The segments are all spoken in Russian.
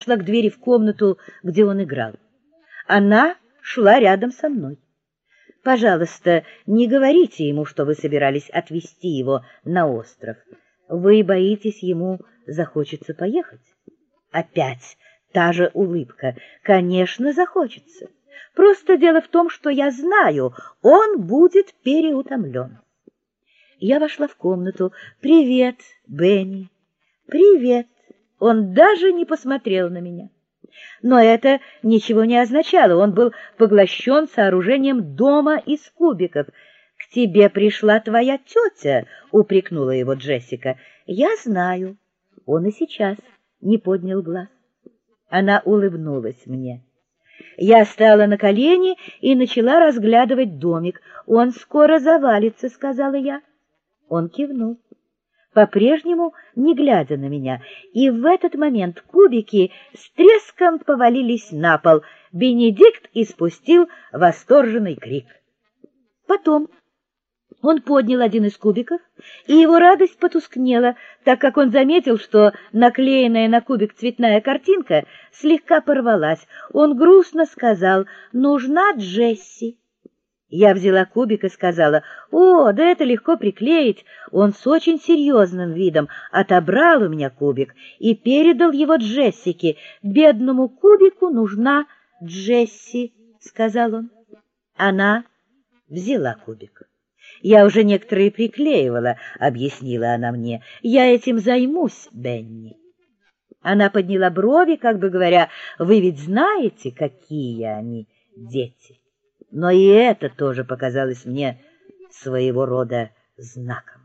подошла к двери в комнату, где он играл. Она шла рядом со мной. «Пожалуйста, не говорите ему, что вы собирались отвезти его на остров. Вы боитесь, ему захочется поехать?» Опять та же улыбка. «Конечно, захочется. Просто дело в том, что я знаю, он будет переутомлен». Я вошла в комнату. «Привет, Бенни». «Привет». Он даже не посмотрел на меня. Но это ничего не означало. Он был поглощен сооружением дома из кубиков. «К тебе пришла твоя тетя», — упрекнула его Джессика. «Я знаю». Он и сейчас не поднял глаз. Она улыбнулась мне. Я стала на колени и начала разглядывать домик. «Он скоро завалится», — сказала я. Он кивнул, по-прежнему не глядя на меня, и в этот момент кубики с треском повалились на пол. Бенедикт испустил восторженный крик. Потом он поднял один из кубиков, и его радость потускнела, так как он заметил, что наклеенная на кубик цветная картинка слегка порвалась. Он грустно сказал: «Нужна Джесси». Я взяла кубик и сказала: «О, да это легко приклеить». Он с очень серьезным видом отобрал у меня кубик и передал его Джессике. «Бедному кубику нужна Джесси», — сказал он. Она взяла кубик. «Я уже некоторые приклеивала», — объяснила она мне. «Я этим займусь, Бенни». Она подняла брови, как бы говоря: «Вы ведь знаете, какие они дети». Но и это тоже показалось мне своего рода знаком.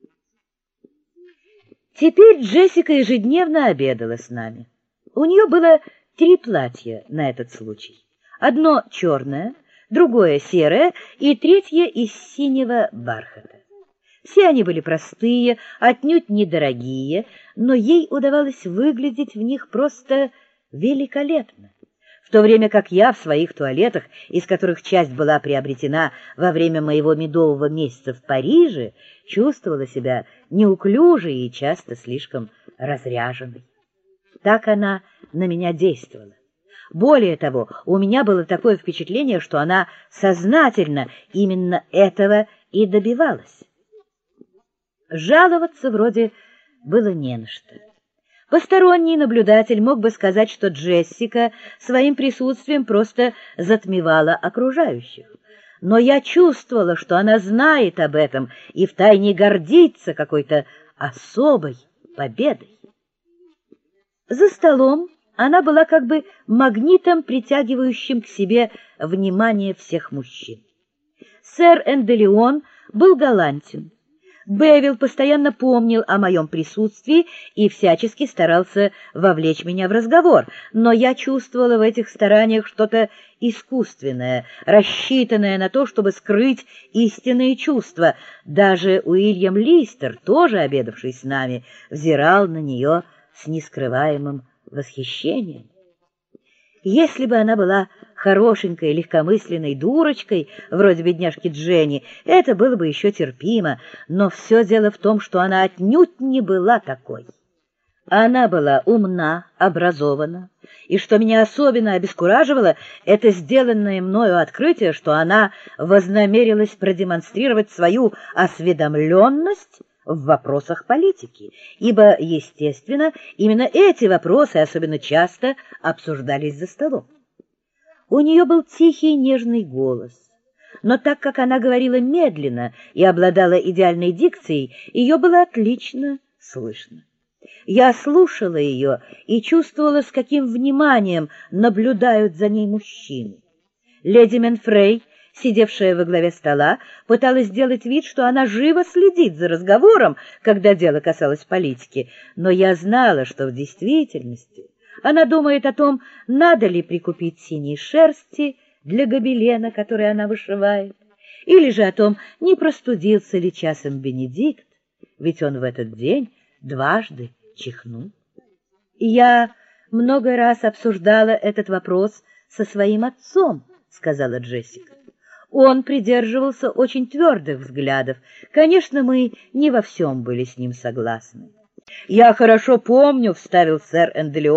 Теперь Джессика ежедневно обедала с нами. У нее было 3 платья на этот случай. Одно черное, другое серое и третье из синего бархата. Все они были простые, отнюдь недорогие, но ей удавалось выглядеть в них просто великолепно. В то время как я в своих туалетах, из которых часть была приобретена во время моего медового месяца в Париже, чувствовала себя неуклюжей и часто слишком разряженной. Так она на меня действовала. Более того, у меня было такое впечатление, что она сознательно именно этого и добивалась. Жаловаться вроде было не на что. Посторонний наблюдатель мог бы сказать, что Джессика своим присутствием просто затмевала окружающих. Но я чувствовала, что она знает об этом и втайне гордится какой-то особой победой. За столом она была как бы магнитом, притягивающим к себе внимание всех мужчин. Сэр Энделеон был галантен. Бевил постоянно помнил о моем присутствии и всячески старался вовлечь меня в разговор, но я чувствовала в этих стараниях что-то искусственное, рассчитанное на то, чтобы скрыть истинные чувства. Даже Уильям Листер, тоже обедавший с нами, взирал на нее с нескрываемым восхищением. Если бы она была хорошенькой, легкомысленной дурочкой, вроде бедняжки Дженни, это было бы еще терпимо, но все дело в том, что она отнюдь не была такой. Она была умна, образована, и что меня особенно обескураживало, это сделанное мною открытие, что она вознамерилась продемонстрировать свою осведомленность в вопросах политики, ибо, естественно, именно эти вопросы особенно часто обсуждались за столом. У нее был тихий нежный голос, но так как она говорила медленно и обладала идеальной дикцией, ее было отлично слышно. Я слушала ее и чувствовала, с каким вниманием наблюдают за ней мужчины. Леди Менфрей, сидевшая во главе стола, пыталась сделать вид, что она живо следит за разговором, когда дело касалось политики, но я знала, что в действительности она думает о том, надо ли прикупить синей шерсти для гобелена, который она вышивает, или же о том, не простудился ли часом Бенедикт, ведь он в этот день дважды чихнул. И я много раз обсуждала этот вопрос со своим отцом, сказала Джессика. Он придерживался очень твердых взглядов. Конечно, мы не во всем были с ним согласны. «Я хорошо помню», — вставил сэр Энделеон,